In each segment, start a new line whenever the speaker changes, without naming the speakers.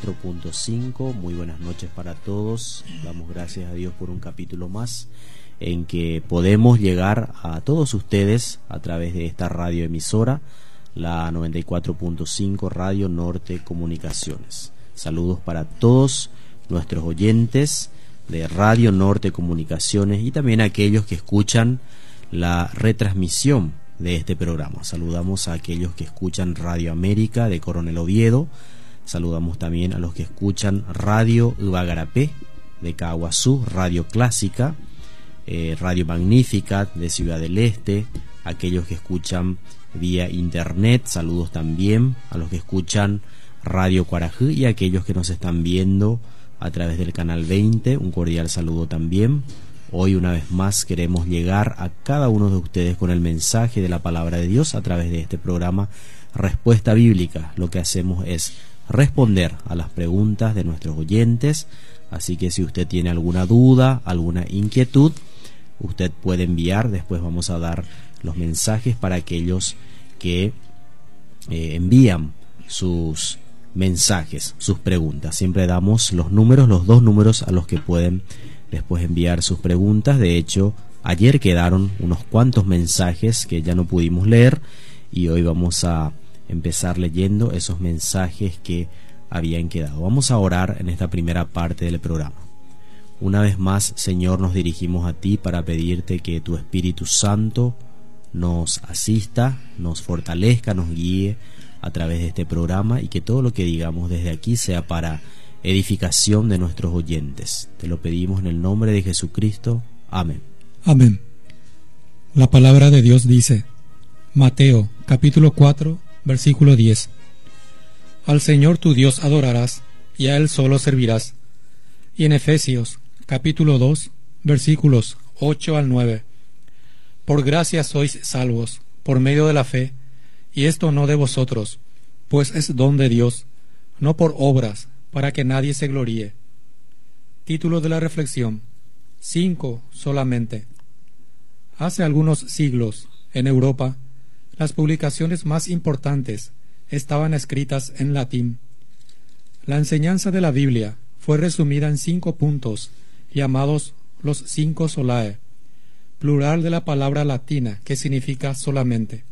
94.5. Muy buenas noches para todos. Damos gracias a Dios por un capítulo más en que podemos llegar a todos ustedes a través de esta radioemisora, la 94.5 Radio Norte Comunicaciones. Saludos para todos nuestros oyentes de Radio Norte Comunicaciones y también a aquellos que escuchan la retransmisión de este programa. Saludamos a aquellos que escuchan Radio América de Coronel Oviedo. Saludamos también a los que escuchan Radio Ibagarapé de Caguazú, Radio Clásica, Radio Magnífica de Ciudad del Este, aquellos que escuchan vía internet. Saludos también a los que escuchan Radio Cuarajú y a aquellos que nos están viendo a través del canal 20. Un cordial saludo también. Hoy una vez más queremos llegar a cada uno de ustedes con el mensaje de la palabra de Dios a través de este programa Respuesta Bíblica. Lo que hacemos es responder a las preguntas de nuestros oyentes, así que si usted tiene alguna duda, alguna inquietud, usted puede enviar. Después vamos a dar los mensajes para aquellos que envían sus mensajes, sus preguntas. Siempre damos los números, los dos números a los que pueden después enviar sus preguntas. De hecho, ayer quedaron unos cuantos mensajes que ya no pudimos leer y hoy vamos a empezar leyendo esos mensajes que habían quedado. Vamos a orar en esta primera parte del programa. Una vez más, Señor, nos dirigimos a ti para pedirte que tu Espíritu Santo nos asista, nos fortalezca, nos guíe a través de este programa y que todo lo que digamos desde aquí sea para edificación de nuestros oyentes. Te lo pedimos en el nombre de Jesucristo. Amén.
Amén. La palabra de Dios dice, Mateo capítulo 4 versículo 10: Al Señor tu Dios adorarás y a Él solo servirás. Y en Efesios capítulo 2 versículos 8 al 9: Por gracia sois salvos por medio de la fe, y esto no de vosotros, pues es don de Dios, no por obras, para que nadie se gloríe. Título de la reflexión: 5 solamente. Hace algunos siglos, en Europa, las publicaciones más importantes estaban escritas en latín. La enseñanza de la Biblia fue resumida en 5 puntos, llamados los 5 solae, plural de la palabra latina que significa solamente.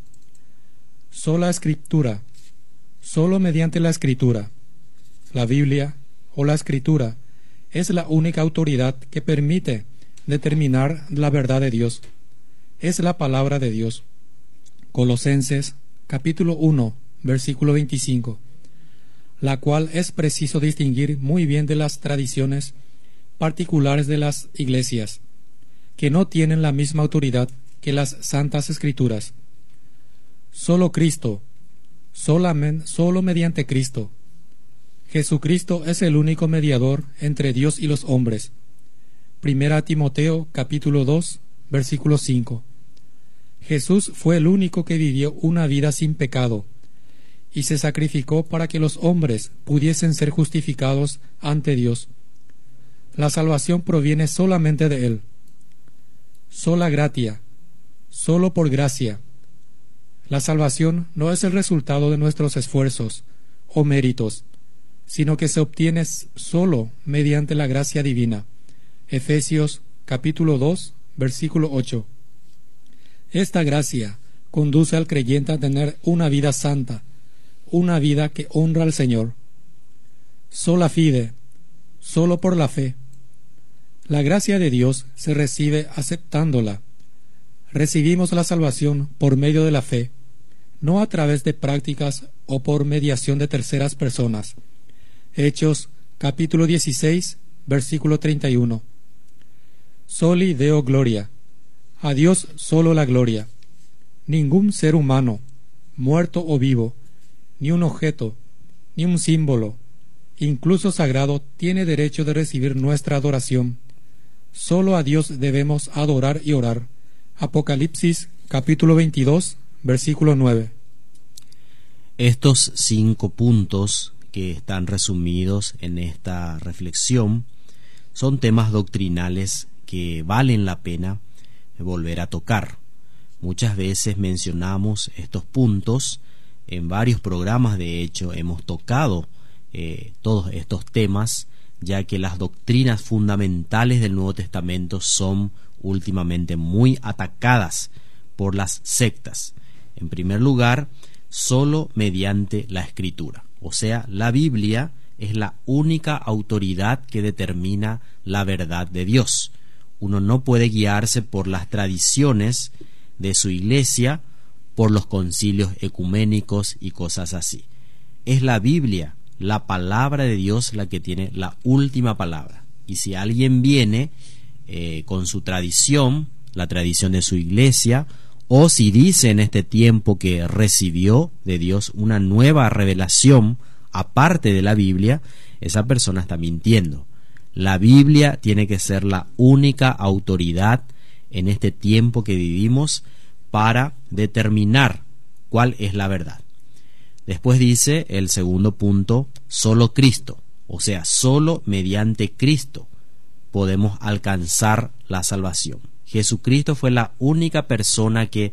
Sola escritura, solo mediante la escritura. La Biblia o la Escritura es la única autoridad que permite determinar la verdad de Dios. Es la palabra de Dios. Colosenses capítulo 1 versículo 25, la cual es preciso distinguir muy bien de las tradiciones particulares de las iglesias, que no tienen la misma autoridad que las Santas Escrituras. Solo Cristo, solo mediante Cristo. Jesucristo es el único mediador entre Dios y los hombres. Primera Timoteo capítulo 2 versículo 5. Jesús fue el único que vivió una vida sin pecado y se sacrificó para que los hombres pudiesen ser justificados ante Dios. La salvación proviene solamente de Él. Sola gratia, solo por gracia. La salvación no es el resultado de nuestros esfuerzos o méritos, sino que se obtiene solo mediante la gracia divina. Efesios capítulo 2 versículo 8. Esta gracia conduce al creyente a tener una vida santa, una vida que honra al Señor. Sola fide, solo por la fe. La gracia de Dios se recibe aceptándola. Recibimos la salvación por medio de la fe, no a través de prácticas o por mediación de terceras personas. Hechos capítulo 16 versículo 31. Soli Deo gloria. A Dios solo la gloria. Ningún ser humano, muerto o vivo, ni un objeto, ni un símbolo, incluso sagrado, tiene derecho de recibir nuestra adoración. Solo a Dios debemos adorar y orar. Apocalipsis capítulo 22 versículo 9.
Estos 5 puntos que están resumidos en esta reflexión son temas doctrinales que valen la pena volver a tocar. Muchas veces mencionamos estos puntos en varios programas. De hecho, hemos tocado todos estos temas, ya que las doctrinas fundamentales del Nuevo Testamento son últimamente muy atacadas por las sectas. En primer lugar, solo mediante la Escritura, o sea, la Biblia es la única autoridad que determina la verdad de Dios. Uno no puede guiarse por las tradiciones de su iglesia, por los concilios ecuménicos y cosas así. Es la Biblia, la palabra de Dios, la que tiene la última palabra. Y si alguien viene con su tradición, la tradición de su iglesia, o si dice en este tiempo que recibió de Dios una nueva revelación aparte de la Biblia, esa persona está mintiendo. La Biblia tiene que ser la única autoridad en este tiempo que vivimos para determinar cuál es la verdad. Después dice el segundo punto, solo Cristo, o sea, solo mediante Cristo podemos alcanzar la salvación. Jesucristo fue la única persona que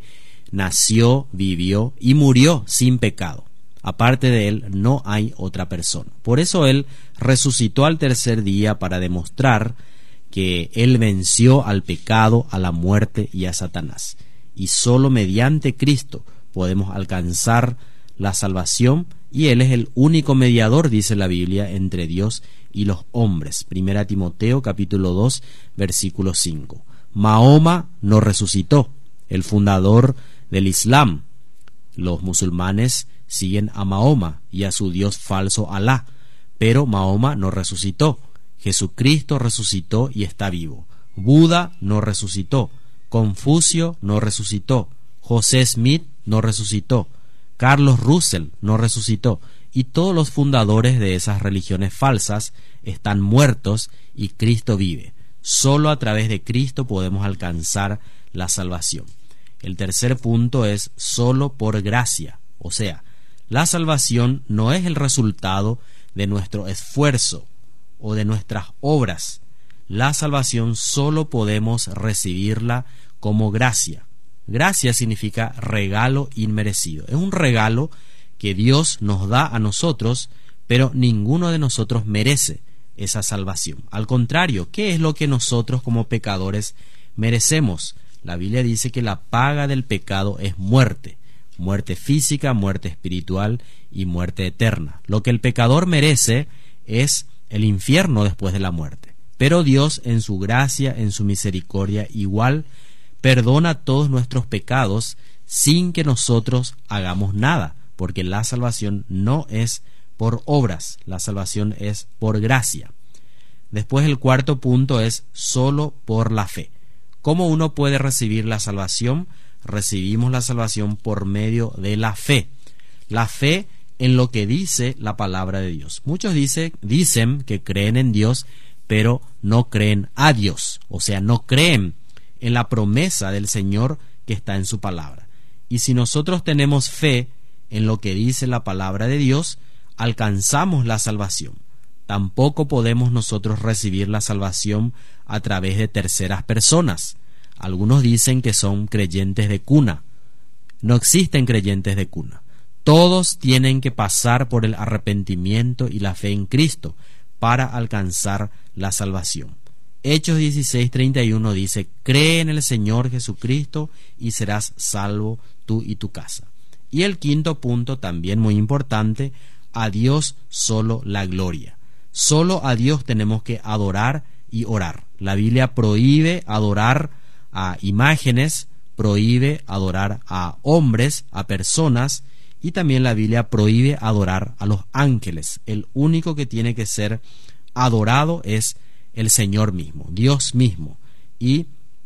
nació, vivió y murió sin pecado. Aparte de él no hay otra persona. Por eso él resucitó al tercer día para demostrar que él venció al pecado, a la muerte y a Satanás. Y solo mediante Cristo podemos alcanzar la salvación, y él es el único mediador, dice la Biblia, entre Dios y los hombres. 1 Timoteo capítulo 2 versículo 5. Mahoma no resucitó, el fundador del Islam. Los musulmanes siguen a Mahoma y a su dios falso Alá, pero Mahoma no resucitó. Jesucristo resucitó y está vivo. Buda no resucitó. Confucio no resucitó. José Smith no resucitó. Carlos Russell no resucitó. Y todos los fundadores de esas religiones falsas están muertos y Cristo vive. Solo a través de Cristo podemos alcanzar la salvación. El tercer punto es solo por gracia, o sea, la salvación no es el resultado de nuestro esfuerzo o de nuestras obras. La salvación solo podemos recibirla como gracia. Gracia significa regalo inmerecido. Es un regalo que Dios nos da a nosotros, pero ninguno de nosotros merece esa salvación. Al contrario, ¿qué es lo que nosotros como pecadores merecemos? La Biblia dice que la paga del pecado es muerte. Muerte física, muerte espiritual y muerte eterna. Lo que el pecador merece es el infierno después de la muerte. Pero Dios, en su gracia, en su misericordia, igual perdona todos nuestros pecados sin que nosotros hagamos nada, porque la salvación no es por obras, la salvación es por gracia. Después el cuarto punto es solo por la fe. ¿Cómo uno puede recibir la salvación? Recibimos la salvación por medio de la fe. La fe en lo que dice la palabra de Dios. Muchos dicen que creen en Dios, pero no creen a Dios. O sea, no creen en la promesa del Señor que está en su palabra. Y si nosotros tenemos fe en lo que dice la palabra de Dios, alcanzamos la salvación. Tampoco podemos nosotros recibir la salvación a través de terceras personas. Algunos dicen que son creyentes de cuna. No existen creyentes de cuna. Todos tienen que pasar por el arrepentimiento y la fe en Cristo para alcanzar la salvación. Hechos 16:31 dice: cree en el Señor Jesucristo y serás salvo tú y tu casa. Y el quinto punto, también muy importante: a Dios solo la gloria. Solo a Dios tenemos que adorar y orar. La Biblia prohíbe adorar a imágenes, prohíbe adorar a hombres, a personas, y también la Biblia prohíbe adorar a los ángeles. El único que tiene que ser adorado es el Señor mismo, Dios mismo. Y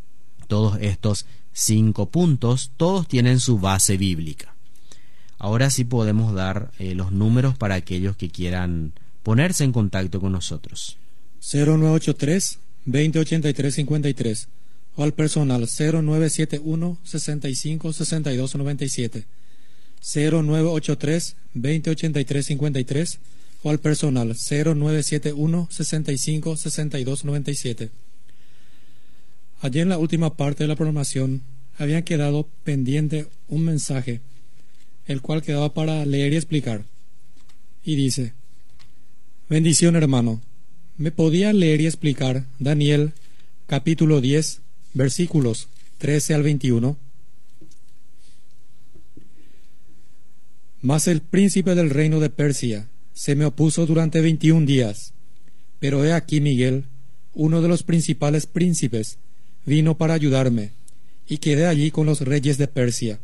todos estos 5 puntos, todos tienen su base bíblica. Ahora sí podemos dar los números para aquellos que quieran ponerse en contacto con nosotros.
0983-2083-53 o al personal 0971-65-6297. 0983-2083-53 o al personal 0971-65-6297. Allí en la última parte de la programación habían quedado pendiente un mensaje, el cual quedaba para leer y explicar. Y dice: Bendición, hermano. ¿Me podía leer y explicar Daniel capítulo 10, versículos 13 al 21? Mas el príncipe del reino de Persia se me opuso durante 21 días. Pero he aquí Miguel, uno de los principales príncipes, vino para ayudarme, y quedé allí con los reyes de Persia.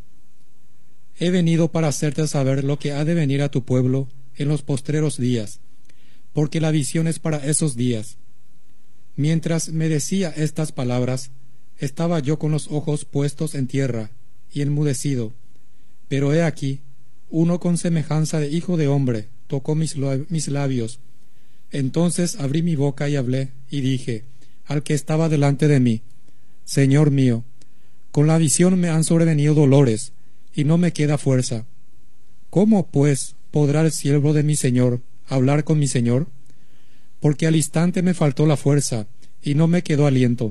He venido para hacerte saber lo que ha de venir a tu pueblo en los postreros días, porque la visión es para esos días. Mientras me decía estas palabras, estaba yo con los ojos puestos en tierra y enmudecido. Pero he aquí, uno con semejanza de hijo de hombre tocó mis labios. Entonces abrí mi boca y hablé, y dije al que estaba delante de mí: Señor mío, con la visión me han sobrevenido dolores, y no me queda fuerza. ¿Cómo, pues, podrá el siervo de mi Señor hablar con mi Señor? Porque al instante me faltó la fuerza, y no me quedó aliento.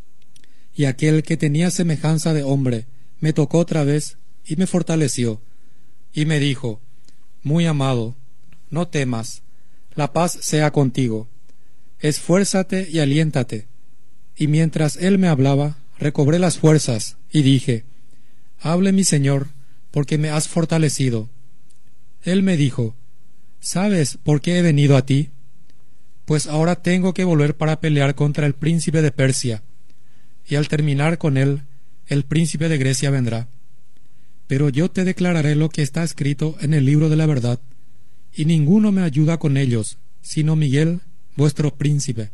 Y aquel que tenía semejanza de hombre me tocó otra vez, y me fortaleció, y me dijo: Muy amado, no temas, la paz sea contigo. Esfuérzate y aliéntate. Y mientras él me hablaba, recobré las fuerzas, y dije: Hable mi Señor, porque me has fortalecido. Él me dijo: ¿Sabes por qué he venido a ti? Pues ahora tengo que volver para pelear contra el príncipe de Persia, y al terminar con él, el príncipe de Grecia vendrá. Pero yo te declararé lo que está escrito en el libro de la verdad, y ninguno me ayuda con ellos, sino Miguel, vuestro príncipe.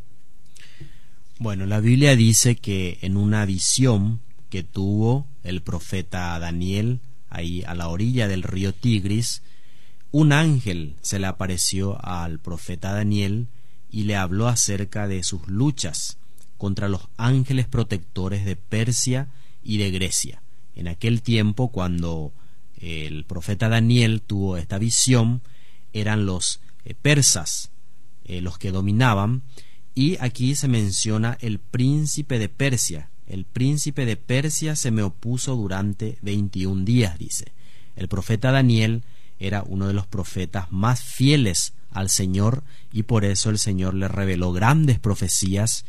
Bueno, la Biblia dice que en una visión que tuvo el profeta Daniel, ahí a la orilla del río Tigris, un ángel se le apareció al profeta Daniel y le habló acerca de sus luchas contra los ángeles protectores de Persia y de Grecia. En aquel tiempo, cuando el profeta Daniel tuvo esta visión, eran los persas los que dominaban, y aquí se menciona el príncipe de Persia. El príncipe de Persia se me opuso durante 21 días, dice. El profeta Daniel era uno de los profetas más fieles al Señor, y por eso el Señor le reveló grandes profecías,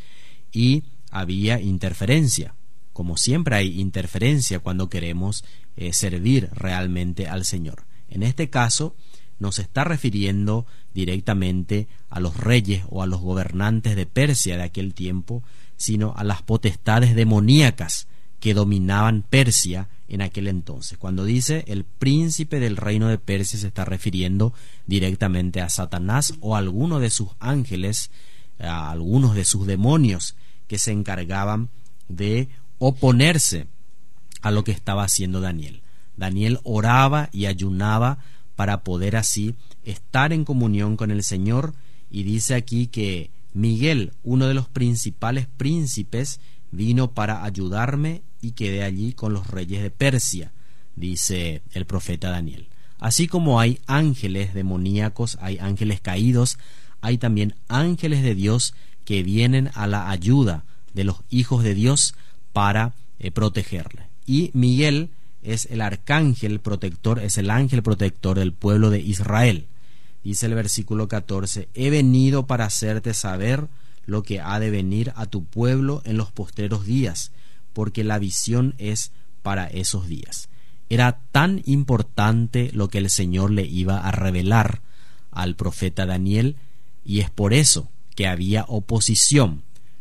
y había interferencia. Como siempre hay interferencia cuando queremos servir realmente al Señor. En este caso nos está refiriendo directamente a los reyes o a los gobernantes de Persia de aquel tiempo, sino a las potestades demoníacas que dominaban Persia en aquel entonces. Cuando dice el príncipe del reino de Persia, se está refiriendo directamente a Satanás o a alguno de sus ángeles, a algunos de sus demonios que se encargaban de oponerse a lo que estaba haciendo Daniel. Daniel oraba y ayunaba para poder así estar en comunión con el Señor, y dice aquí que Miguel, uno de los principales príncipes, vino para ayudarme y quedé allí con los reyes de Persia, dice el profeta Daniel. Así como hay ángeles demoníacos, hay ángeles caídos, hay también ángeles de Dios que vienen a la ayuda de los hijos de Dios para protegerle. Y Miguel es el arcángel protector, es el ángel protector del pueblo de Israel. Dice el versículo 14: he venido para hacerte saber lo que ha de venir a tu pueblo en los postreros días, porque la visión es para esos días. Era tan importante lo que el Señor le iba a revelar al profeta Daniel, y es por eso que había oposición.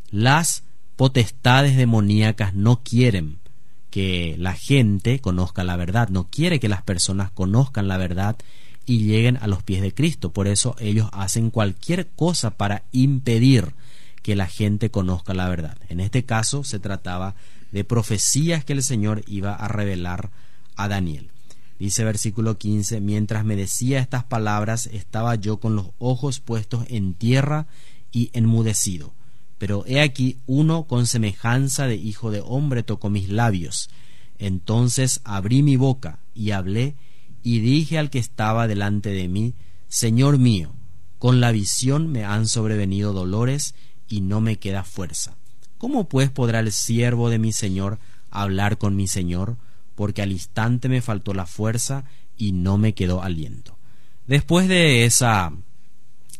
Las potestades demoníacas no quieren que la gente conozca la verdad, no quiere que las personas conozcan la verdad y lleguen a los pies de Cristo. Por eso ellos hacen cualquier cosa para impedir que la gente conozca la verdad. En este caso se trataba de profecías que el Señor iba a revelar a Daniel. Dice versículo 15: mientras me decía estas palabras, estaba yo con los ojos puestos en tierra y enmudecido. Pero he aquí uno con semejanza de hijo de hombre tocó mis labios. Entonces abrí mi boca y hablé, y dije al que estaba delante de mí: Señor mío, con la visión me han sobrevenido dolores y no me queda fuerza. ¿Cómo pues podrá el siervo de mi Señor hablar con mi Señor? Porque al instante me faltó la fuerza y no me quedó aliento. Después de esa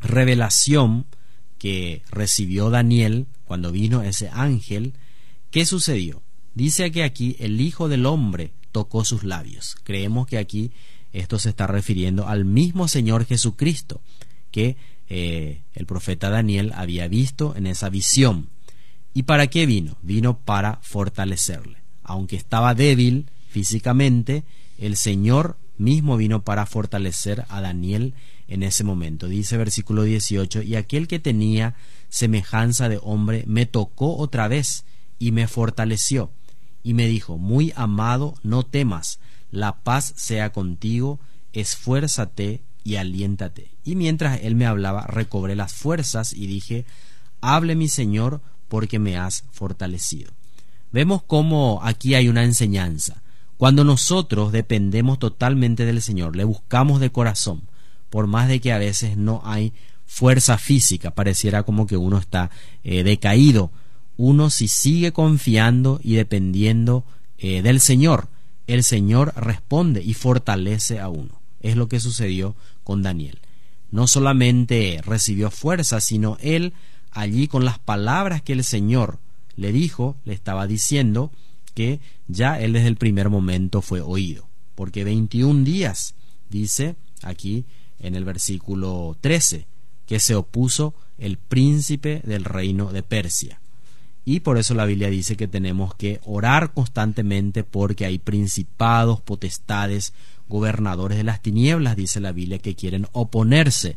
revelación que recibió Daniel cuando vino ese ángel, ¿qué sucedió? Dice que aquí el Hijo del Hombre tocó sus labios. Creemos que aquí esto se está refiriendo al mismo Señor Jesucristo que el profeta Daniel había visto en esa visión. ¿Y para qué vino? Vino para fortalecerle. Aunque estaba débil físicamente, el Señor mismo vino para fortalecer a Daniel en ese momento. Dice versículo 18: y aquel que tenía semejanza de hombre me tocó otra vez y me fortaleció, y me dijo: muy amado, no temas, la paz sea contigo, esfuérzate y aliéntate. Y mientras él me hablaba, recobré las fuerzas y dije: hable mi Señor, porque me has fortalecido. Vemos cómo aquí hay una enseñanza. Cuando nosotros dependemos totalmente del Señor, le buscamos de corazón, por más de que a veces no hay fuerza física, pareciera como que uno está decaído, uno si sigue confiando y dependiendo del Señor, el Señor responde y fortalece a uno. Es lo que sucedió con Daniel. No solamente recibió fuerza, sino él allí, con las palabras que el Señor le dijo, le estaba diciendo que ya él desde el primer momento fue oído, porque 21 días, dice aquí en el versículo 13, que se opuso el príncipe del reino de Persia. Y por eso la Biblia dice que tenemos que orar constantemente, porque hay principados, potestades, gobernadores de las tinieblas, dice la Biblia, que quieren oponerse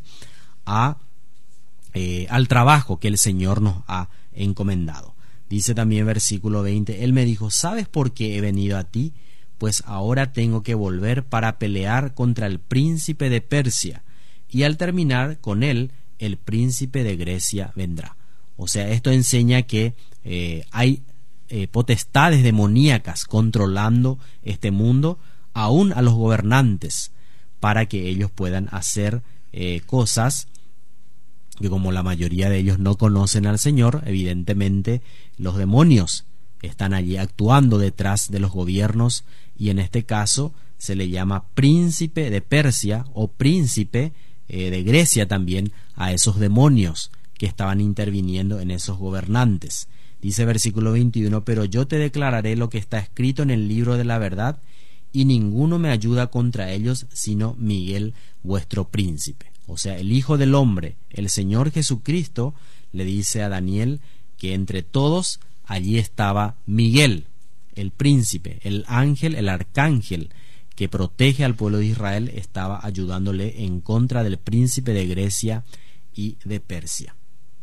al trabajo que el Señor nos ha encomendado. Dice también versículo 20: él me dijo: ¿sabes por qué he venido a ti? Pues ahora tengo que volver para pelear contra el príncipe de Persia, y al terminar con él, el príncipe de Grecia vendrá. O sea, esto enseña que hay potestades demoníacas controlando este mundo, aún a los gobernantes, para que ellos puedan hacer cosas que, como la mayoría de ellos no conocen al Señor, evidentemente los demonios están allí actuando detrás de los gobiernos, y en este caso se le llama príncipe de Persia o príncipe de Grecia también a esos demonios que estaban interviniendo en esos gobernantes. Dice versículo 21: pero yo te declararé lo que está escrito en el libro de la verdad, y ninguno me ayuda contra ellos sino Miguel vuestro príncipe. O sea, el Hijo del Hombre, el Señor Jesucristo, le dice a Daniel que entre todos allí estaba Miguel, el príncipe, el ángel, el arcángel que protege al pueblo de Israel, estaba ayudándole en contra del príncipe de Grecia y de Persia.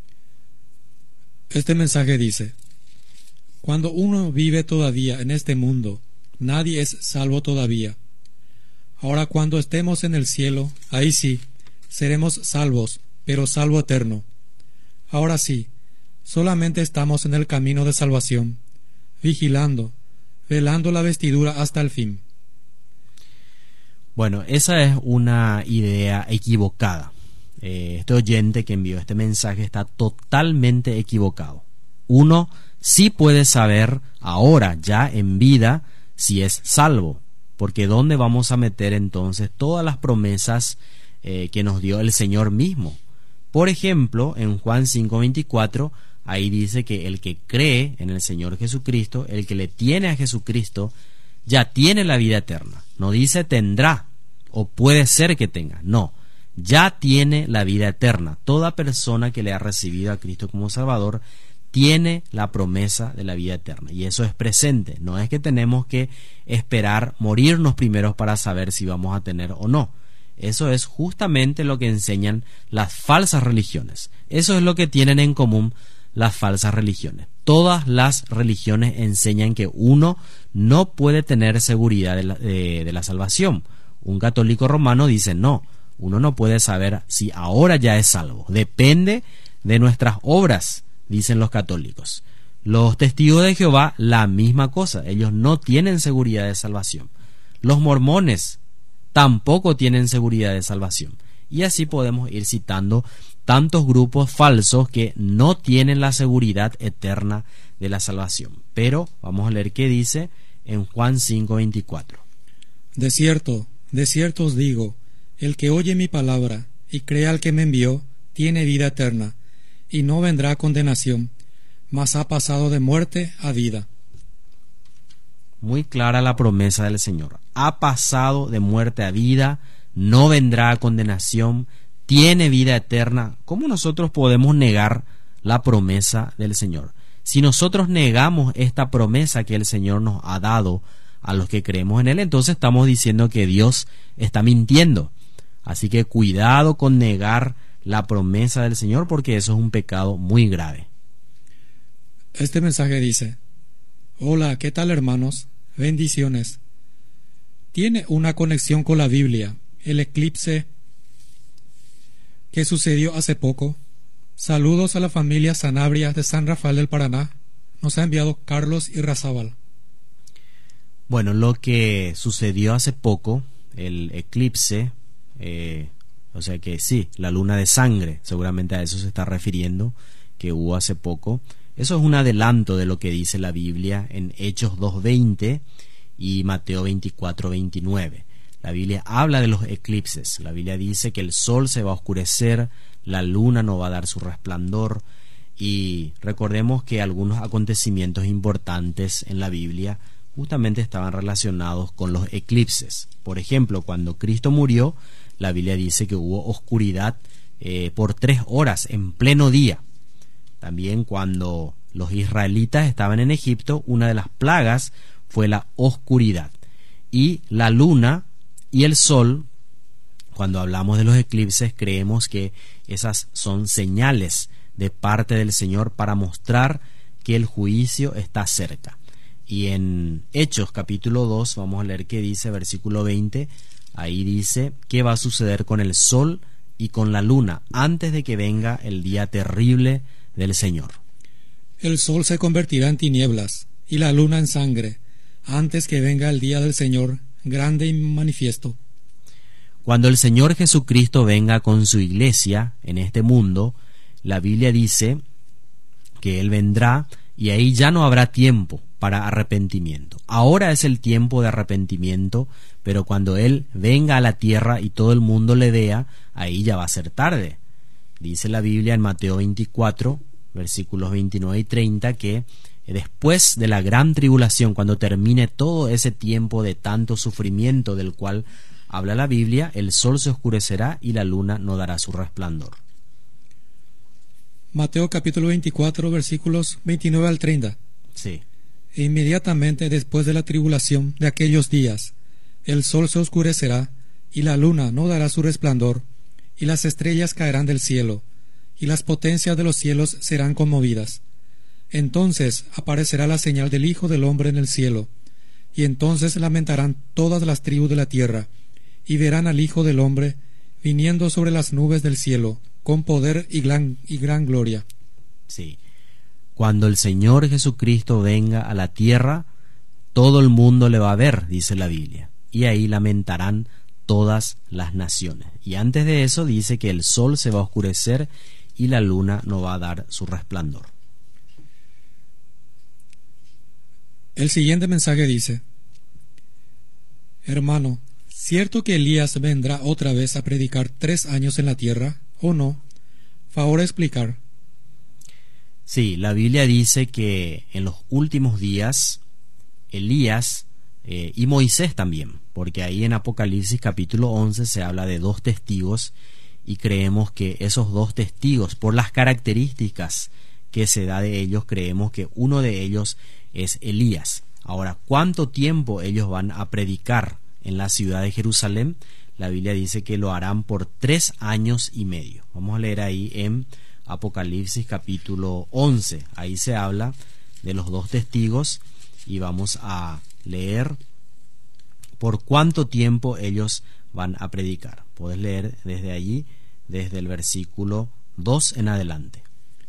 Este mensaje dice: cuando uno vive todavía en este mundo, nadie es salvo todavía. Ahora, cuando estemos en el cielo, ahí sí, seremos salvos, pero salvo eterno. Ahora sí, solamente estamos en el camino de salvación, vigilando, velando la vestidura hasta el fin.
Bueno, esa es una idea equivocada. Este oyente que envió este mensaje está totalmente equivocado. Uno sí puede saber ahora, ya en vida, si es salvo, porque ¿dónde vamos a meter entonces todas las promesas que nos dio el Señor mismo? Por ejemplo, en Juan 5:24, ahí dice que el que cree en el Señor Jesucristo, el que le tiene a Jesucristo, ya tiene la vida eterna. No dice tendrá o puede ser que tenga, no, ya tiene la vida eterna. Toda persona que le ha recibido a Cristo como Salvador tiene la promesa de la vida eterna, y eso es presente. No es que tenemos que esperar morirnos primero para saber si vamos a tener o no. Eso es justamente lo que enseñan las falsas religiones. Eso es lo que tienen en común las falsas religiones. Todas las religiones enseñan que uno no puede tener seguridad de la salvación. Un católico romano dice no, uno no puede saber si ahora ya es salvo. Depende de nuestras obras, dicen los católicos. Los testigos de Jehová, la misma cosa. Ellos no tienen seguridad de salvación. Los mormones tampoco tienen seguridad de salvación. Y así podemos ir citando tantos grupos falsos que no tienen la seguridad eterna de la salvación. Pero vamos a leer qué dice en Juan 5:24.
De cierto os digo, el que oye mi palabra y cree al que me envió, tiene vida eterna, y no vendrá a condenación, mas ha pasado de muerte a vida.
Muy clara la promesa del Señor. Ha pasado de muerte a vida, no vendrá a condenación, tiene vida eterna. ¿Cómo nosotros podemos negar la promesa del Señor? Si nosotros negamos esta promesa que el Señor nos ha dado a los que creemos en Él, entonces estamos diciendo que Dios está mintiendo. Así que cuidado con negar la promesa del Señor, porque eso es un pecado muy grave.
Este mensaje dice: hola, ¿qué tal, hermanos? Bendiciones. Tiene una conexión con la Biblia, el eclipse que sucedió hace poco. Saludos a la familia Sanabria de San Rafael del Paraná. Nos ha enviado Carlos Irrazábal.
Bueno, lo que sucedió hace poco, el eclipse, o sea que sí, la luna de sangre, seguramente a eso se está refiriendo, que hubo hace poco. Eso es un adelanto de lo que dice la Biblia en Hechos 2:20 y Mateo 24:29. La Biblia habla de los eclipses. La Biblia dice que el sol se va a oscurecer, la luna no va a dar su resplandor, y recordemos que algunos acontecimientos importantes en la Biblia justamente estaban relacionados con los eclipses. Por ejemplo, cuando Cristo murió, la Biblia dice que hubo oscuridad por 3 horas en pleno día. También cuando los israelitas estaban en Egipto, una de las plagas fue la oscuridad. Y la luna y el sol, cuando hablamos de los eclipses, creemos que esas son señales de parte del Señor para mostrar que el juicio está cerca. Y en Hechos capítulo 2 vamos a leer qué dice, versículo 20. Ahí dice qué va a suceder con el sol y con la luna antes de que venga el día terrible del Señor.
El sol se convertirá en tinieblas y la luna en sangre antes que venga el día del Señor grande y manifiesto.
Cuando el Señor Jesucristo venga con su iglesia en este mundo, la Biblia dice que Él vendrá y ahí ya no habrá tiempo para arrepentimiento. Ahora es el tiempo de arrepentimiento, pero cuando Él venga a la tierra y todo el mundo le vea, ahí ya va a ser tarde. Dice la Biblia en Mateo 24, versículos 29 y 30, que después de la gran tribulación, cuando termine todo ese tiempo de tanto sufrimiento del cual habla la Biblia, el sol se oscurecerá y la luna no dará su resplandor.
Mateo capítulo 24, versículos 29 al 30.
Sí.
E inmediatamente después de la tribulación de aquellos días, el sol se oscurecerá y la luna no dará su resplandor, y las estrellas caerán del cielo, y las potencias de los cielos serán conmovidas. Entonces aparecerá la señal del Hijo del Hombre en el cielo, y entonces lamentarán todas las tribus de la tierra, y verán al Hijo del Hombre viniendo sobre las nubes del cielo, con poder y gran gloria.
Sí. Cuando el Señor Jesucristo venga a la tierra, todo el mundo le va a ver, dice la Biblia, y ahí lamentarán todas las naciones. Y antes de eso dice que el sol se va a oscurecer y la luna no va a dar su resplandor.
El siguiente mensaje dice: hermano, ¿cierto que Elías vendrá otra vez a predicar 3 años en la tierra, o no? Favor explicar.
Sí, la Biblia dice que en los últimos días Elías y Moisés también, porque ahí en Apocalipsis capítulo 11 se habla de 2 testigos, y creemos que esos 2 testigos, por las características que se da de ellos, creemos que uno de ellos es Elías. Ahora, ¿cuánto tiempo ellos van a predicar en la ciudad de Jerusalén? La Biblia dice que lo harán por 3 años y medio. Vamos a leer ahí en Apocalipsis capítulo 11. Ahí se habla de los 2 testigos y vamos a leer por cuánto tiempo ellos van a predicar. Puedes leer desde allí, desde el versículo 2 en adelante.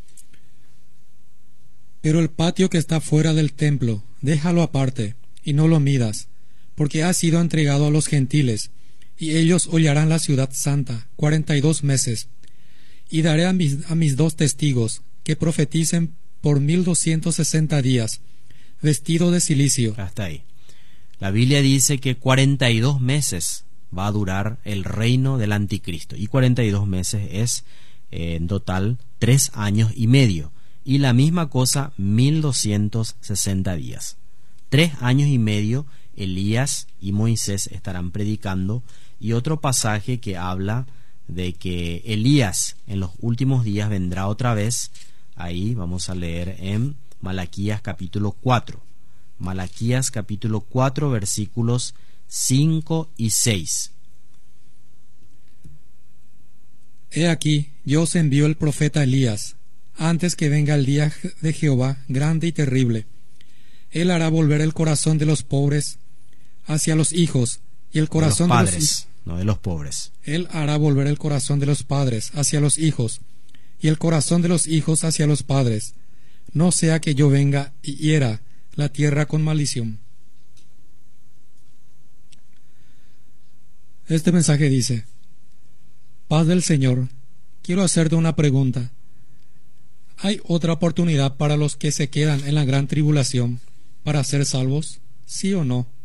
Pero el patio que está fuera del templo, déjalo aparte, y no lo midas, porque ha sido entregado a los gentiles, y ellos hollarán la ciudad santa 42 meses. Y daré a mis 2 testigos, que profeticen por 1260 días, vestido de cilicio.
Hasta ahí. La Biblia dice que 42 meses va a durar el reino del anticristo, y 42 meses es en total 3 años y medio. Y la misma cosa, 1260 días. 3 años y medio Elías y Moisés estarán predicando. Y otro pasaje que habla de que Elías en los últimos días vendrá otra vez. Ahí vamos a leer en Malaquías capítulo 4. Malaquías capítulo 4 versículos 5 y 6.
He aquí, yo os envío el profeta Elías, antes que venga el día de Jehová grande y terrible. Él hará volver el corazón de los pobres hacia los hijos, y el corazón
de los padres, no de los pobres.
Él hará volver el corazón de los padres hacia los hijos, y el corazón de los hijos hacia los padres, no sea que yo venga y hiera la tierra con maldición. Este mensaje dice: Paz del Señor, quiero hacerte una pregunta. ¿Hay otra oportunidad para los que se quedan en la gran tribulación para ser salvos? ¿Sí o no?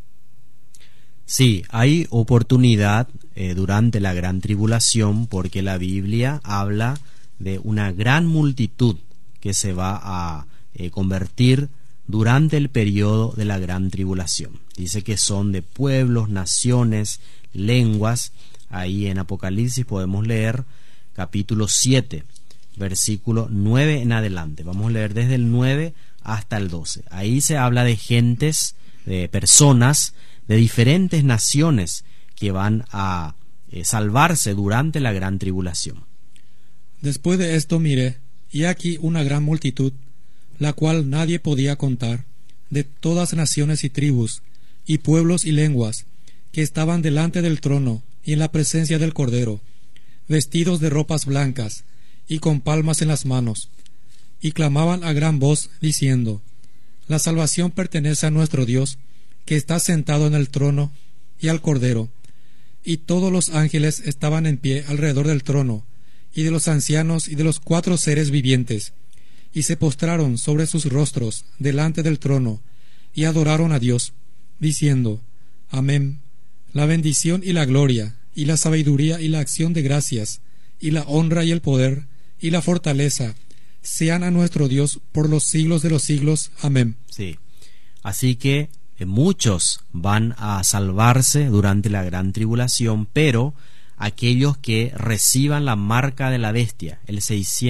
Sí, hay oportunidad durante la gran tribulación, porque la Biblia habla de una gran multitud que se va a convertir durante el periodo de la gran tribulación. Dice que son de pueblos, naciones, lenguas. Ahí en Apocalipsis podemos leer capítulo 7, versículo 9 en adelante. Vamos a leer desde el 9 hasta el 12. Ahí se habla de gentes, de personas de diferentes naciones que van a salvarse durante la gran tribulación.
Después de esto miré, y aquí una gran multitud, la cual nadie podía contar, de todas naciones y tribus, y pueblos y lenguas, que estaban delante del trono y en la presencia del Cordero, vestidos de ropas blancas, y con palmas en las manos, y clamaban a gran voz, diciendo: La salvación pertenece a nuestro Dios, que está sentado en el trono, y al Cordero. Y todos los ángeles estaban en pie alrededor del trono, y de los ancianos y de los 4 seres vivientes, y se postraron sobre sus rostros delante del trono, y adoraron a Dios, diciendo: Amén. La bendición y la gloria, y la sabiduría y la acción de gracias, y la honra y el poder, y la fortaleza, sean a nuestro Dios por los siglos de los siglos. Amén.
Sí. Así que muchos van a salvarse durante la gran tribulación, pero aquellos que reciban la marca de la bestia, el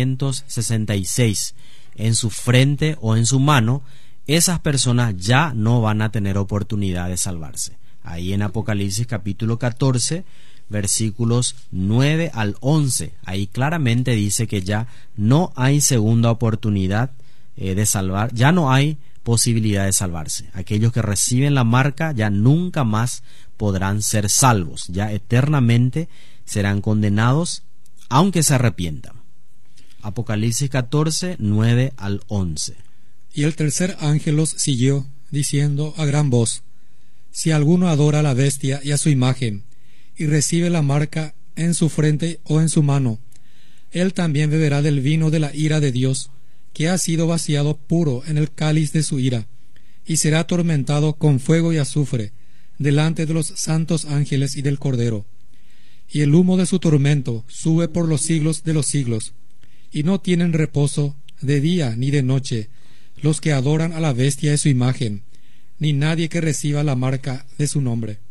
666, en su frente o en su mano, esas personas ya no van a tener oportunidad de salvarse. Ahí en Apocalipsis capítulo 14, versículos 9 al 11, ahí claramente dice que ya no hay segunda oportunidad de salvar, ya no hay posibilidad de salvarse. Aquellos que reciben la marca ya nunca más podrán ser salvos, ya eternamente serán condenados aunque se arrepientan. Apocalipsis 14, 9 al 11.
Y el tercer ángel los siguió, diciendo a gran voz: Si alguno adora a la bestia y a su imagen, y recibe la marca en su frente o en su mano, él también beberá del vino de la ira de Dios, que ha sido vaciado puro en el cáliz de su ira, y será atormentado con fuego y azufre delante de los santos ángeles y del Cordero. Y el humo de su tormento sube por los siglos de los siglos, y no tienen reposo de día ni de noche los que adoran a la bestia y su imagen, ni nadie que reciba la marca de su nombre.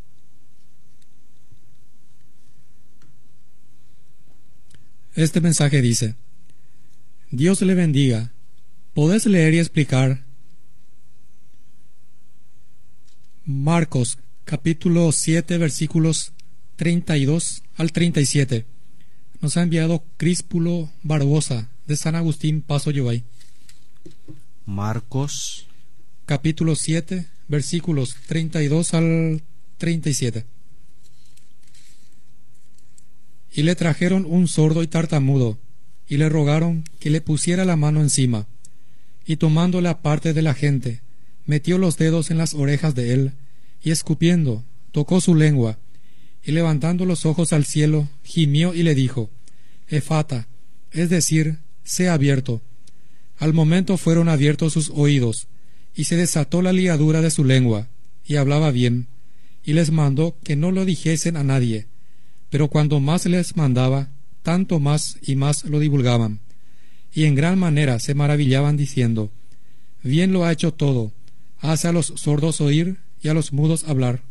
Este mensaje dice: Dios le bendiga. ¿Podés leer y explicar Marcos capítulo 7 versículos 32 al 37? Nos ha enviado Críspulo Barbosa de San Agustín, Paso Yobay.
Marcos
capítulo 7 versículos 32 al 37. Y le trajeron un sordo y tartamudo, y le rogaron que le pusiera la mano encima, y tomándole aparte de la gente, metió los dedos en las orejas de él, y escupiendo, tocó su lengua, y levantando los ojos al cielo, gimió y le dijo: Efata, es decir, sea abierto. Al momento fueron abiertos sus oídos, y se desató la ligadura de su lengua, y hablaba bien, y les mandó que no lo dijesen a nadie. Pero cuando más les mandaba, tanto más y más lo divulgaban, y en gran manera se maravillaban diciendo: bien lo ha hecho todo, hace a los sordos oír y a los mudos hablar.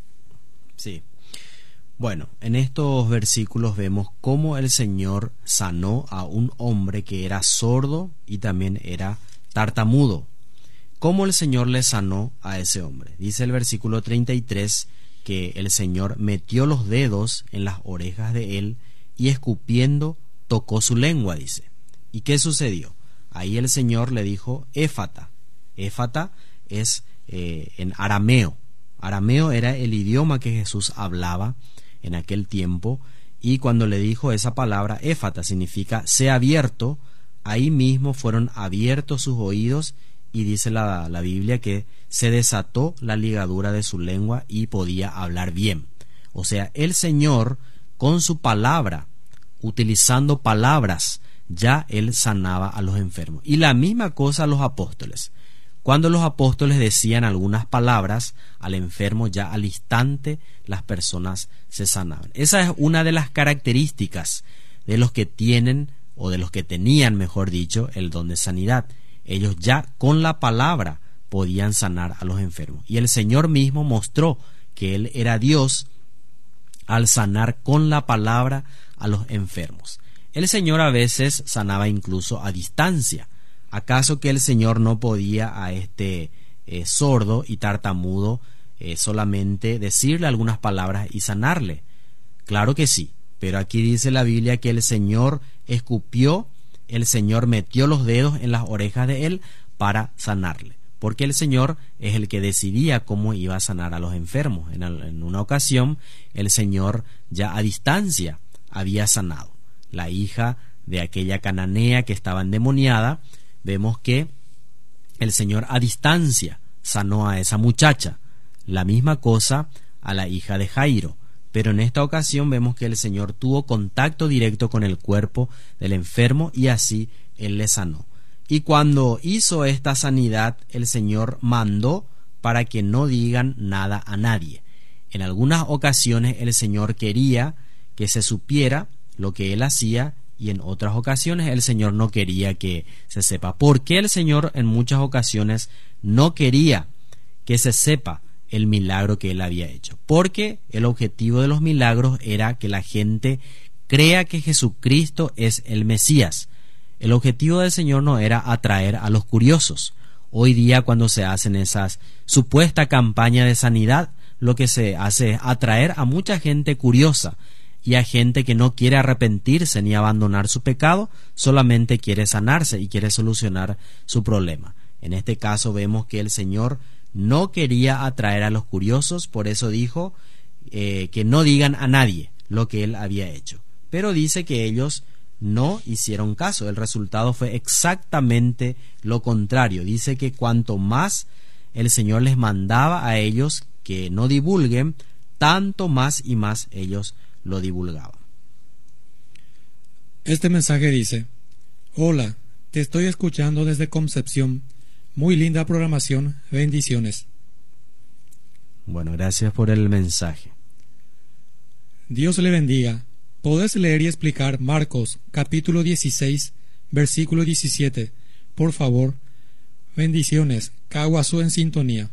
Sí. Bueno, en estos versículos vemos cómo el Señor sanó a un hombre que era sordo y también era tartamudo. ¿Cómo el Señor le sanó a ese hombre? Dice el versículo 33 que el Señor metió los dedos en las orejas de él y escupiendo tocó su lengua, dice. ¿Y qué sucedió? Ahí el Señor le dijo éfata. Éfata es en arameo. Arameo era el idioma que Jesús hablaba en aquel tiempo, y cuando le dijo esa palabra, éfata, significa sea abierto, ahí mismo fueron abiertos sus oídos, y dice la Biblia que se desató la ligadura de su lengua y podía hablar bien. O sea, el Señor con su palabra, utilizando palabras, ya Él sanaba a los enfermos. Y la misma cosa a los apóstoles. Cuando los apóstoles decían algunas palabras al enfermo, ya al instante las personas se sanaban. Esa es una de las características de los que tienen, o de los que tenían, mejor dicho, el don de sanidad. Ellos ya con la palabra podían sanar a los enfermos. Y el Señor mismo mostró que Él era Dios al sanar con la palabra a los enfermos. El Señor a veces sanaba incluso a distancia. ¿Acaso que el Señor no podía a este sordo y tartamudo solamente decirle algunas palabras y sanarle? Claro que sí, pero aquí dice la Biblia que el Señor escupió, el Señor metió los dedos en las orejas de él para sanarle, porque el Señor es el que decidía cómo iba a sanar a los enfermos. En una ocasión el Señor ya a distancia había sanado la hija de aquella cananea que estaba endemoniada. Vemos que el Señor a distancia sanó a esa muchacha. La misma cosa a la hija de Jairo. Pero en esta ocasión vemos que el Señor tuvo contacto directo con el cuerpo del enfermo y así Él le sanó. Y cuando hizo esta sanidad, el Señor mandó para que no digan nada a nadie. En algunas ocasiones el Señor quería que se supiera lo que Él hacía, y en otras ocasiones el Señor no quería que se sepa. ¿Por qué el Señor en muchas ocasiones no quería que se sepa el milagro que Él había hecho? Porque el objetivo de los milagros era que la gente crea que Jesucristo es el Mesías. El objetivo del Señor no era atraer a los curiosos. Hoy día, cuando se hacen esas supuesta campaña de sanidad, lo que se hace es atraer a mucha gente curiosa y a gente que no quiere arrepentirse ni abandonar su pecado, solamente quiere sanarse y quiere solucionar su problema. En este caso vemos que el Señor no quería atraer a los curiosos, por eso dijo que no digan a nadie lo que Él había hecho. Pero dice que ellos no hicieron caso. El resultado fue exactamente lo contrario. Dice que cuanto más el Señor les mandaba a ellos que no divulguen, tanto más y más ellos lo divulgaban.
Este mensaje dice: hola, te estoy escuchando desde Concepción. Muy linda programación, bendiciones.
Bueno, gracias por el mensaje.
Dios le bendiga. ¿Podés leer y explicar Marcos capítulo 16, versículo 17? Por favor. Bendiciones. Caguazú en sintonía.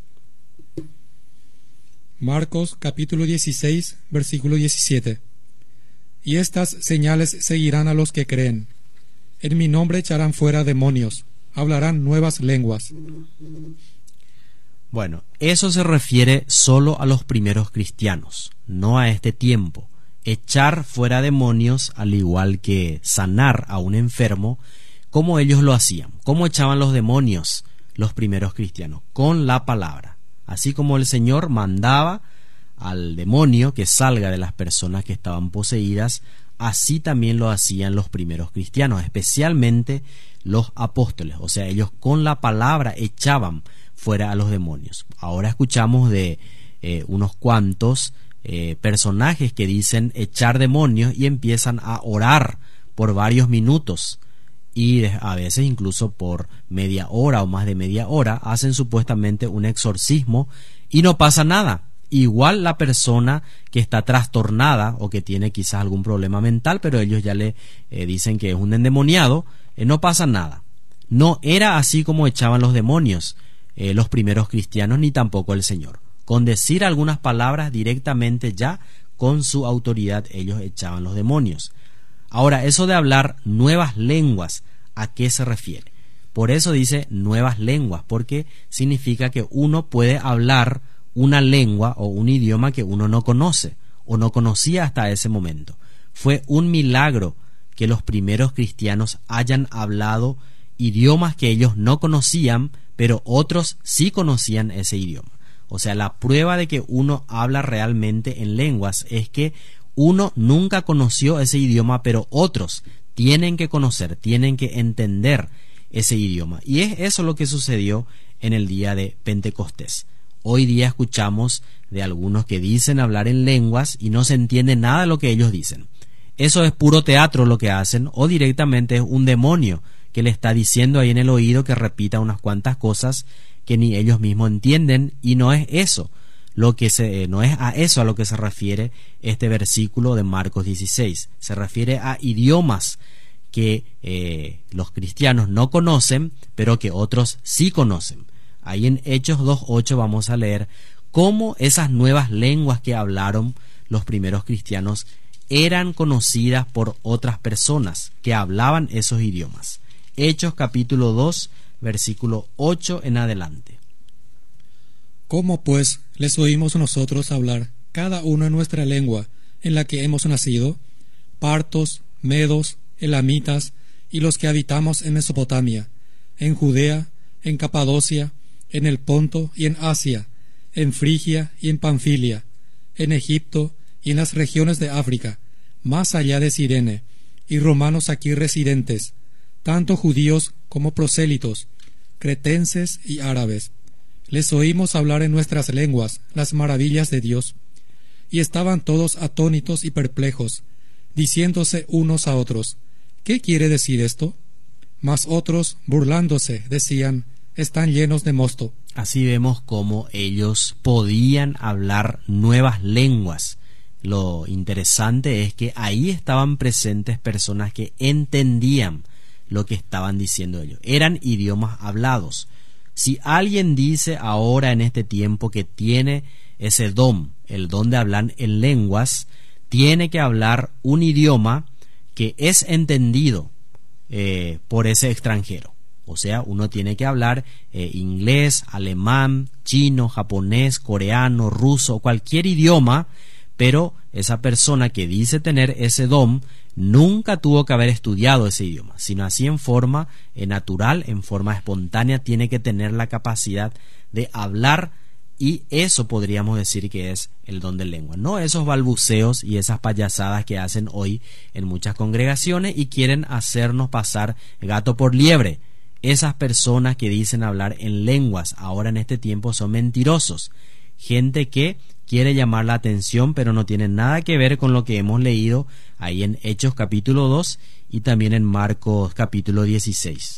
Marcos capítulo 16, versículo 17. Y estas señales seguirán a los que creen. En mi nombre echarán fuera demonios, hablarán nuevas lenguas.
Bueno, eso se refiere solo a los primeros cristianos, no a este tiempo. Echar fuera demonios, al igual que sanar a un enfermo, como ellos lo hacían. ¿Cómo echaban los demonios los primeros cristianos? Con la palabra. Así como el Señor mandaba al demonio que salga de las personas que estaban poseídas, así también lo hacían los primeros cristianos, especialmente los apóstoles. O sea, ellos con la palabra echaban fuera a los demonios. Ahora escuchamos de unos cuantos personajes que dicen echar demonios y empiezan a orar por varios minutos, y a veces incluso por media hora o más de media hora hacen supuestamente un exorcismo y no pasa nada. igual la persona que está trastornada o que tiene quizás algún problema mental, pero ellos ya le dicen que es un endemoniado, no pasa nada. No era así como echaban los demonios los primeros cristianos, ni tampoco el Señor. Con decir algunas palabras directamente, ya con su autoridad, ellos echaban los demonios. Ahora, eso de hablar nuevas lenguas, ¿a qué se refiere? Por eso dice nuevas lenguas, porque significa que uno puede hablar una lengua o un idioma que uno no conoce o no conocía hasta ese momento. Fue un milagro que los primeros cristianos hayan hablado idiomas que ellos no conocían, pero otros sí conocían ese idioma. O sea, la prueba de que uno habla realmente en lenguas es que uno nunca conoció ese idioma, pero otros tienen que conocer, tienen que entender ese idioma. Y es eso lo que sucedió en el día de Pentecostés. Hoy día escuchamos de algunos que dicen hablar en lenguas y no se entiende nada de lo que ellos dicen. Eso es puro teatro lo que hacen, o directamente es un demonio que le está diciendo ahí en el oído que repita unas cuantas cosas que ni ellos mismos entienden, y no es eso no es a eso a lo que se refiere este versículo de Marcos 16. Se refiere a idiomas que los cristianos no conocen, pero que otros sí conocen. Ahí en Hechos 2:8 vamos a leer cómo esas nuevas lenguas que hablaron los primeros cristianos eran conocidas por otras personas que hablaban esos idiomas. Hechos capítulo 2, versículo 8 en adelante.
¿Cómo pues les oímos nosotros hablar, cada uno en nuestra lengua en la que hemos nacido? Partos, medos, elamitas y los que habitamos en Mesopotamia, en Judea, en Capadocia, en el Ponto y en Asia, en Frigia y en Panfilia, en Egipto y en las regiones de África, más allá de Cirene, y romanos aquí residentes, tanto judíos como prosélitos, cretenses y árabes. Les oímos hablar en nuestras lenguas las maravillas de Dios. Y estaban todos atónitos y perplejos, diciéndose unos a otros, ¿qué quiere decir esto? Mas otros, burlándose, decían, están llenos de mosto.
Así vemos cómo ellos podían hablar nuevas lenguas. Lo interesante es que ahí estaban presentes personas que entendían lo que estaban diciendo ellos. Eran idiomas hablados. Si alguien dice ahora en este tiempo que tiene ese don, el don de hablar en lenguas, tiene que hablar un idioma que es entendido por ese extranjero. O sea, uno tiene que hablar inglés, alemán, chino, japonés, coreano, ruso, cualquier idioma, pero esa persona que dice tener ese don nunca tuvo que haber estudiado ese idioma, sino así en forma natural, en forma espontánea, tiene que tener la capacidad de hablar, y eso podríamos decir que es el don de lengua. No esos balbuceos y esas payasadas que hacen hoy en muchas congregaciones y quieren hacernos pasar gato por liebre. Esas personas que dicen hablar en lenguas ahora en este tiempo son mentirosos. Gente que quiere llamar la atención, pero no tiene nada que ver con lo que hemos leído ahí en Hechos capítulo 2 y también en Marcos capítulo 16.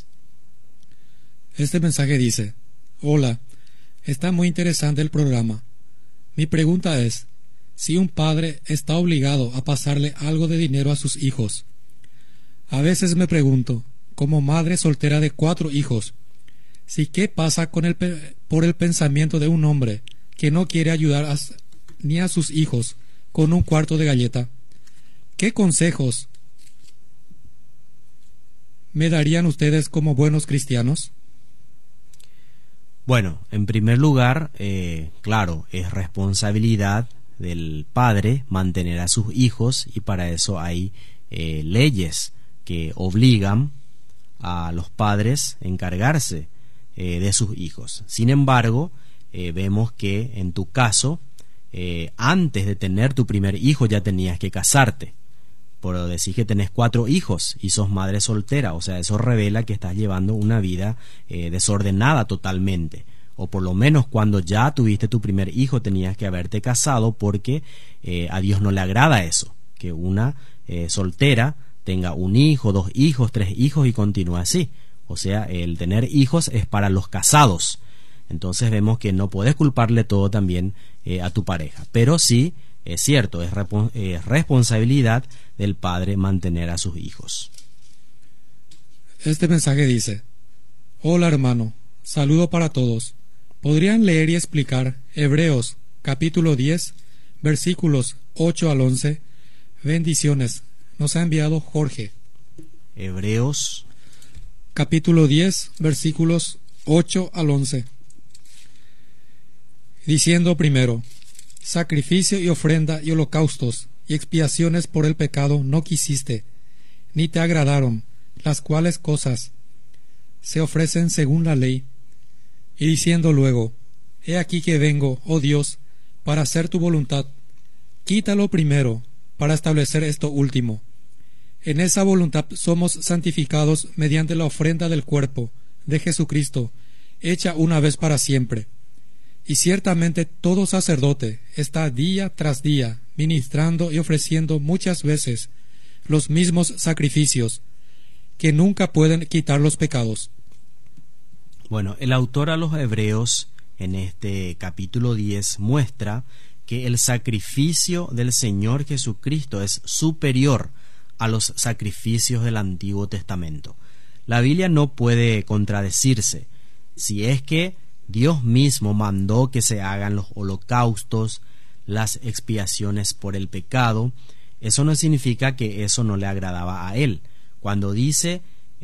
Este mensaje dice: hola, está muy interesante el programa. Mi pregunta es, si un padre está obligado a pasarle algo de dinero a sus hijos. A veces me pregunto, como madre soltera de 4 hijos, si qué pasa con por el pensamiento de un hombre que no quiere ayudar ni a sus hijos con un cuarto de galleta. ¿Qué consejos me darían ustedes como buenos cristianos?
Bueno, en primer lugar, claro, es responsabilidad del padre mantener a sus hijos, y para eso hay leyes que obligan a los padres a encargarse de sus hijos. Sin embargo, vemos que en tu caso, antes de tener tu primer hijo ya tenías que casarte. Por decir que tenés 4 hijos y sos madre soltera, o sea, eso revela que estás llevando una vida desordenada totalmente. O por lo menos cuando ya tuviste tu primer hijo tenías que haberte casado, porque a Dios no le agrada eso, que una soltera tenga 1 hijo, 2 hijos, 3 hijos y continúa así. O sea, el tener hijos es para los casados. entonces vemos que no podés culparle todo también a tu pareja. Pero sí, es cierto, es responsabilidad del padre mantener a sus hijos.
Este mensaje dice: Hola hermano, saludo para todos. ¿Podrían leer y explicar Hebreos capítulo 10, versículos 8 al 11? Bendiciones. Nos ha enviado Jorge.
Hebreos
capítulo 10, versículos 8 al 11. Diciendo primero: sacrificio y ofrenda y holocaustos y expiaciones por el pecado no quisiste, ni te agradaron, las cuales cosas se ofrecen según la ley. Y diciendo luego: he aquí que vengo, oh Dios, para hacer tu voluntad. Quítalo primero, para establecer esto último. En esa voluntad somos santificados mediante la ofrenda del cuerpo de Jesucristo, hecha una vez para siempre. Y ciertamente todo sacerdote está día tras día ministrando y ofreciendo muchas veces los mismos sacrificios, que nunca pueden quitar los pecados.
Bueno, el autor a los Hebreos en este capítulo 10 muestra que el sacrificio del Señor Jesucristo es superior a los sacrificios del Antiguo Testamento. La Biblia no puede contradecirse. Si es que Dios mismo mandó que se hagan los holocaustos, las expiaciones por el pecado, eso no significa que eso no le agradaba a Él. Cuando dice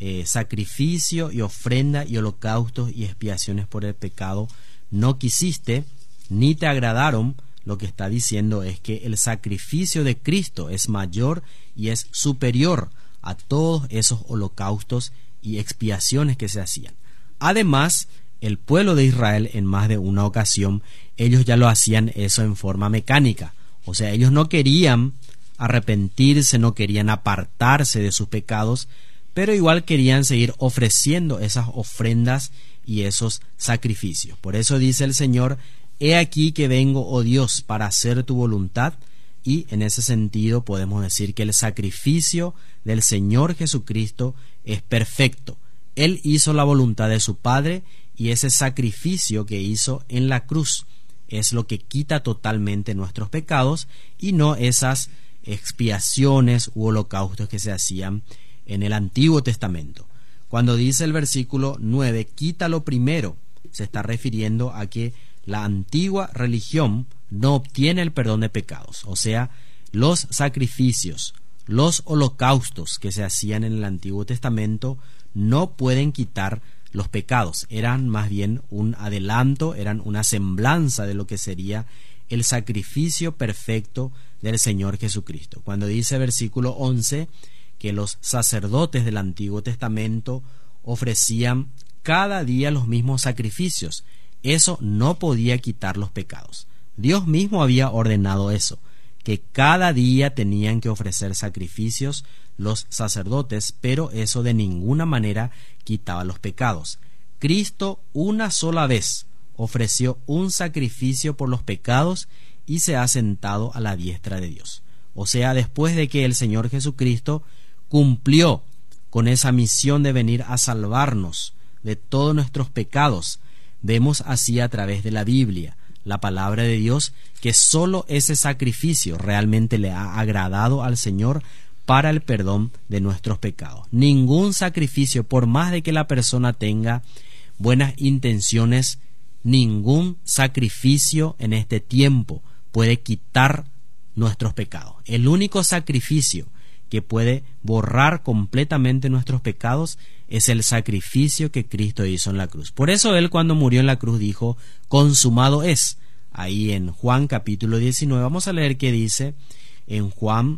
sacrificio y ofrenda y holocaustos y expiaciones por el pecado no quisiste, ni te agradaron, lo que está diciendo es que el sacrificio de Cristo es mayor y es superior a todos esos holocaustos y expiaciones que se hacían. Además, el pueblo de Israel en más de una ocasión, ellos ya lo hacían eso en forma mecánica. O sea, ellos no querían arrepentirse, no querían apartarse de sus pecados, pero igual querían seguir ofreciendo esas ofrendas y esos sacrificios. Por eso dice el Señor: he aquí que vengo, oh Dios, para hacer tu voluntad. Y en ese sentido podemos decir que el sacrificio del Señor Jesucristo es perfecto. Él hizo la voluntad de su Padre, y ese sacrificio que hizo en la cruz es lo que quita totalmente nuestros pecados, y no esas expiaciones u holocaustos que se hacían en el Antiguo Testamento. Cuando dice el versículo 9, quítalo primero, se está refiriendo a que la antigua religión no obtiene el perdón de pecados. O sea, los sacrificios, los holocaustos que se hacían en el Antiguo Testamento no pueden quitar los pecados. Eran más bien un adelanto, eran una semblanza de lo que sería el sacrificio perfecto del Señor Jesucristo. Cuando dice versículo 11 que los sacerdotes del Antiguo Testamento ofrecían cada día los mismos sacrificios, eso no podía quitar los pecados. Dios mismo había ordenado eso, que cada día tenían que ofrecer sacrificios los sacerdotes, pero eso de ninguna manera quitaba los pecados. Cristo una sola vez ofreció un sacrificio por los pecados y se ha sentado a la diestra de Dios. O sea, después de que el Señor Jesucristo cumplió con esa misión de venir a salvarnos de todos nuestros pecados, vemos así a través de la Biblia, la palabra de Dios, que solo ese sacrificio realmente le ha agradado al Señor para el perdón de nuestros pecados. Ningún sacrificio, por más de que la persona tenga buenas intenciones, ningún sacrificio en este tiempo puede quitar nuestros pecados. El único sacrificio que puede borrar completamente nuestros pecados es el sacrificio que Cristo hizo en la cruz. Por eso Él, cuando murió en la cruz, dijo: consumado es. Ahí en Juan capítulo 19, vamos a leer qué dice en Juan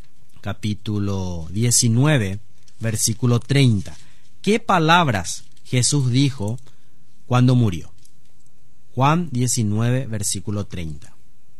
capítulo 19, versículo 30. ¿Qué palabras Jesús dijo cuando murió? Juan 19, versículo 30.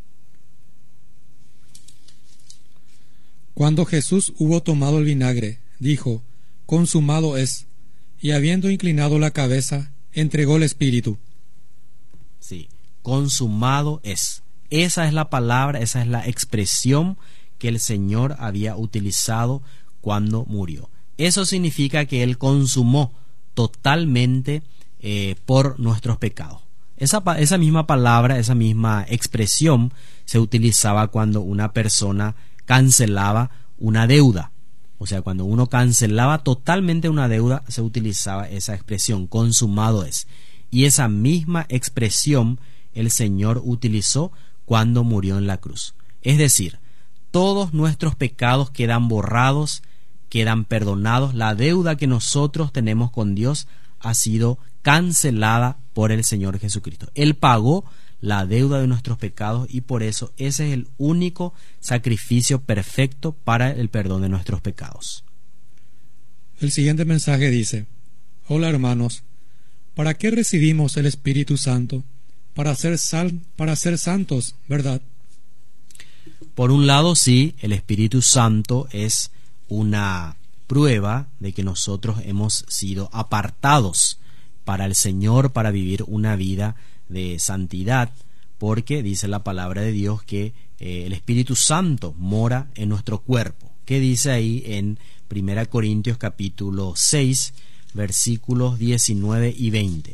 Cuando Jesús hubo tomado el vinagre, dijo: consumado es, y habiendo inclinado la cabeza, entregó el espíritu.
Sí, consumado es. Esa es la palabra, esa es la expresión que el Señor había utilizado cuando murió. Eso significa que Él consumó totalmente por nuestros pecados. Esa misma palabra, esa misma expresión se utilizaba cuando una persona cancelaba una deuda. O sea, cuando uno cancelaba totalmente una deuda, se utilizaba esa expresión, consumado es. Y esa misma expresión el Señor utilizó cuando murió en la cruz. Es decir, todos nuestros pecados quedan borrados, quedan perdonados. La deuda que nosotros tenemos con Dios ha sido cancelada por el Señor Jesucristo. Él pagó la deuda de nuestros pecados y por eso ese es el único sacrificio perfecto para el perdón de nuestros pecados.
El siguiente mensaje dice: Hola hermanos, ¿para qué recibimos el Espíritu Santo? Para ser santos, ¿verdad?
Por un lado, sí, el Espíritu Santo es una prueba de que nosotros hemos sido apartados para el Señor, para vivir una vida de santidad, porque dice la palabra de Dios que el Espíritu Santo mora en nuestro cuerpo. ¿Qué dice ahí en 1 Corintios capítulo 6, versículos 19 y 20?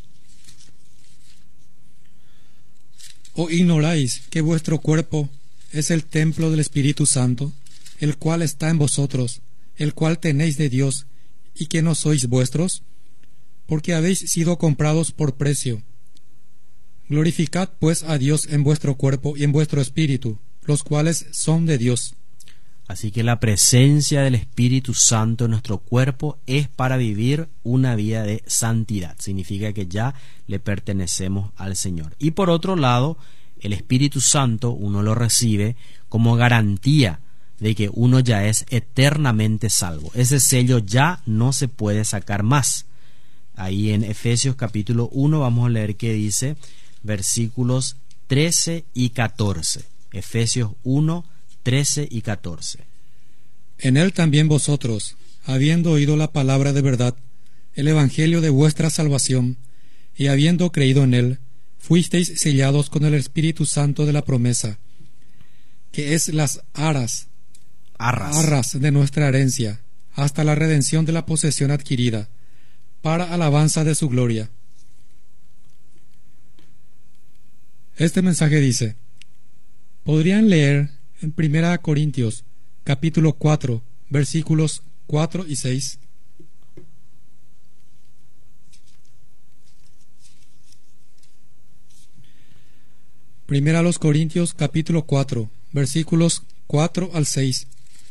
¿O ignoráis que vuestro cuerpo es el templo del Espíritu Santo, el cual está en vosotros, el cual tenéis de Dios, y que no sois vuestros? Porque habéis sido comprados por precio. Glorificad pues a Dios en vuestro cuerpo y en vuestro espíritu, los cuales son de Dios.
Así que la presencia del Espíritu Santo en nuestro cuerpo es para vivir una vida de santidad. Significa que ya le pertenecemos al Señor. Y por otro lado, el Espíritu Santo uno lo recibe como garantía de que uno ya es eternamente salvo. Ese sello ya no se puede sacar más. Ahí en Efesios capítulo 1 vamos a leer que dice versículos 13 y 14. Efesios 1, 13 y 14.
En él también vosotros, habiendo oído la palabra de verdad, el evangelio de vuestra salvación, y habiendo creído en él, fuisteis sellados con el Espíritu Santo de la promesa, que es las arras de nuestra herencia, hasta la redención de la posesión adquirida, para alabanza de su gloria. Este mensaje dice: ¿podrían leer en 1 Corintios capítulo 4 versículos 4 y 6? Primera a los Corintios capítulo 4 versículos 4 al 6.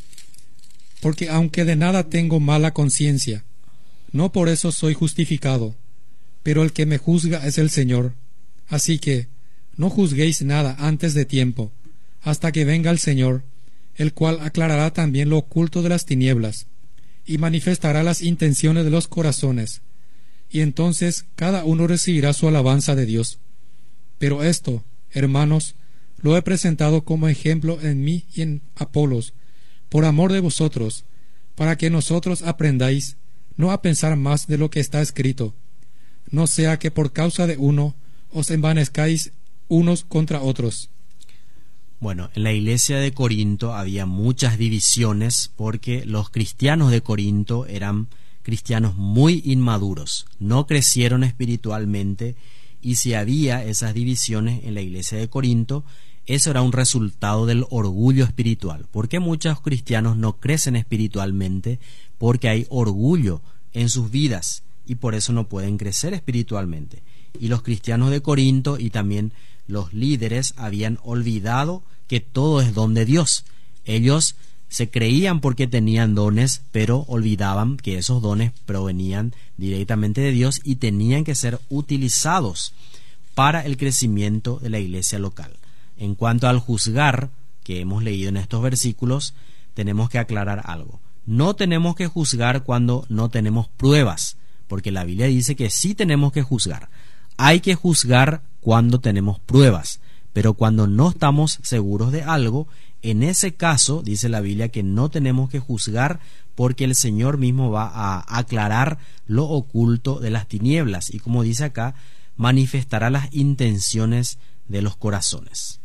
Porque aunque de nada tengo mala conciencia, no por eso soy justificado, pero el que me juzga es el Señor. Así que no juzguéis nada antes de tiempo, hasta que venga el Señor, el cual aclarará también lo oculto de las tinieblas, y manifestará las intenciones de los corazones, y entonces cada uno recibirá su alabanza de Dios. Pero esto, hermanos, lo he presentado como ejemplo en mí y en Apolos, por amor de vosotros, para que nosotros aprendáis no a pensar más de lo que está escrito, no sea que por causa de uno os envanezcáis unos contra otros.
Bueno, en la iglesia de Corinto había muchas divisiones porque los cristianos de Corinto eran cristianos muy inmaduros, no crecieron espiritualmente, y si había esas divisiones en la iglesia de Corinto, eso era un resultado del orgullo espiritual. ¿Por qué muchos cristianos no crecen espiritualmente? Porque hay orgullo en sus vidas y por eso no pueden crecer espiritualmente. Y los cristianos de Corinto y también los líderes habían olvidado que todo es don de Dios. Ellos se creían porque tenían dones, pero olvidaban que esos dones provenían directamente de Dios y tenían que ser utilizados para el crecimiento de la iglesia local. En cuanto al juzgar, que hemos leído en estos versículos, tenemos que aclarar algo. No tenemos que juzgar cuando no tenemos pruebas, porque la Biblia dice que sí tenemos que juzgar. Hay que juzgar cuando tenemos pruebas, pero cuando no estamos seguros de algo, en ese caso dice la Biblia que no tenemos que juzgar porque el Señor mismo va a aclarar lo oculto de las tinieblas y, como dice acá, manifestará las intenciones de los corazones.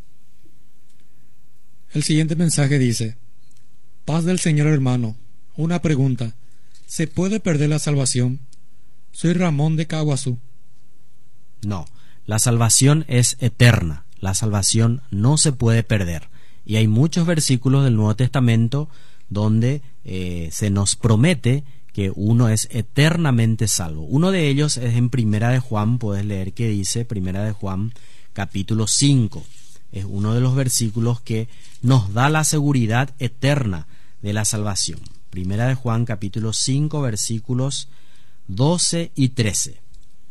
El siguiente mensaje dice: paz del Señor, hermano. Una pregunta: ¿se puede perder la salvación? Soy Ramón de Caguazú.
No, La salvación es eterna, la salvación no se puede perder. Y hay muchos versículos del Nuevo Testamento donde se nos promete que uno es eternamente salvo. Uno de ellos es en Primera de Juan, puedes leer que dice, Primera de Juan, capítulo 5. Es uno de los versículos que nos da la seguridad eterna de la salvación. Primera de Juan, capítulo 5, versículos 12 y 13.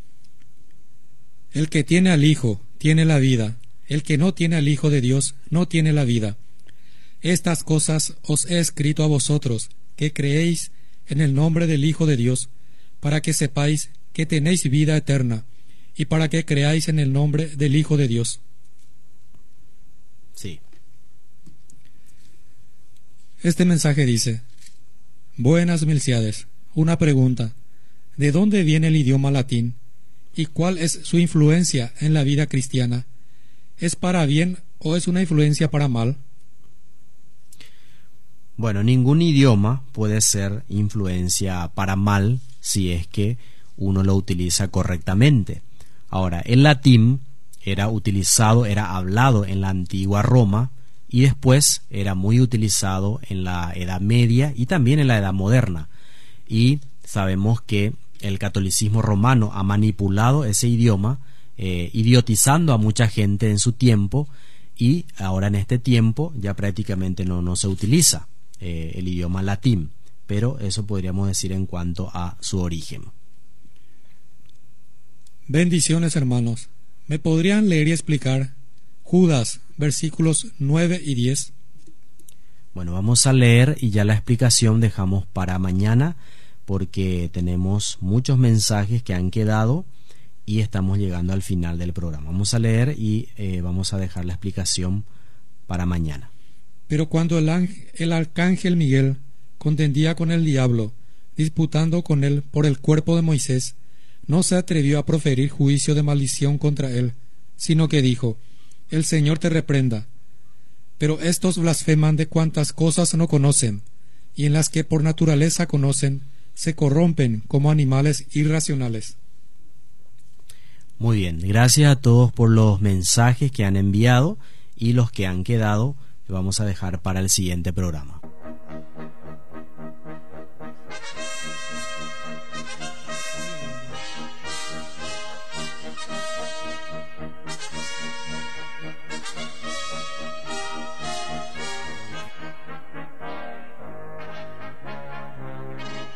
El que tiene al Hijo tiene la vida. El que no tiene al Hijo de Dios no tiene la vida. Estas cosas os he escrito a vosotros, que creéis en el nombre del Hijo de Dios, para que sepáis que tenéis vida eterna, y para que creáis en el nombre del Hijo de Dios.
Sí.
Este mensaje dice: Buenas Milciades, una pregunta. ¿De dónde viene el idioma latín? ¿Y cuál es su influencia en la vida cristiana? ¿Es para bien o es una influencia para mal?
Bueno, ningún idioma puede ser influencia para mal si es que uno lo utiliza correctamente. Ahora, el latín era utilizado, era hablado en la antigua Roma y después era muy utilizado en la Edad Media y también en la Edad Moderna. Y sabemos que el catolicismo romano ha manipulado ese idioma, idiotizando a mucha gente en su tiempo, y ahora en este tiempo ya prácticamente no se utiliza el idioma latín, pero eso podríamos decir en cuanto a su origen.
Bendiciones, hermanos. ¿Me podrían leer y explicar Judas, versículos 9 y 10?
Bueno, vamos a leer y ya la explicación dejamos para mañana, porque tenemos muchos mensajes que han quedado y estamos llegando al final del programa. Vamos a leer y vamos a dejar la explicación para mañana.
Pero cuando el arcángel Miguel contendía con el diablo, disputando con él por el cuerpo de Moisés, no se atrevió a proferir juicio de maldición contra él, sino que dijo: El Señor te reprenda. Pero estos blasfeman de cuantas cosas no conocen, y en las que por naturaleza conocen, se corrompen como animales irracionales.
Muy bien, gracias a todos por los mensajes que han enviado y los que han quedado vamos a dejar para el siguiente programa.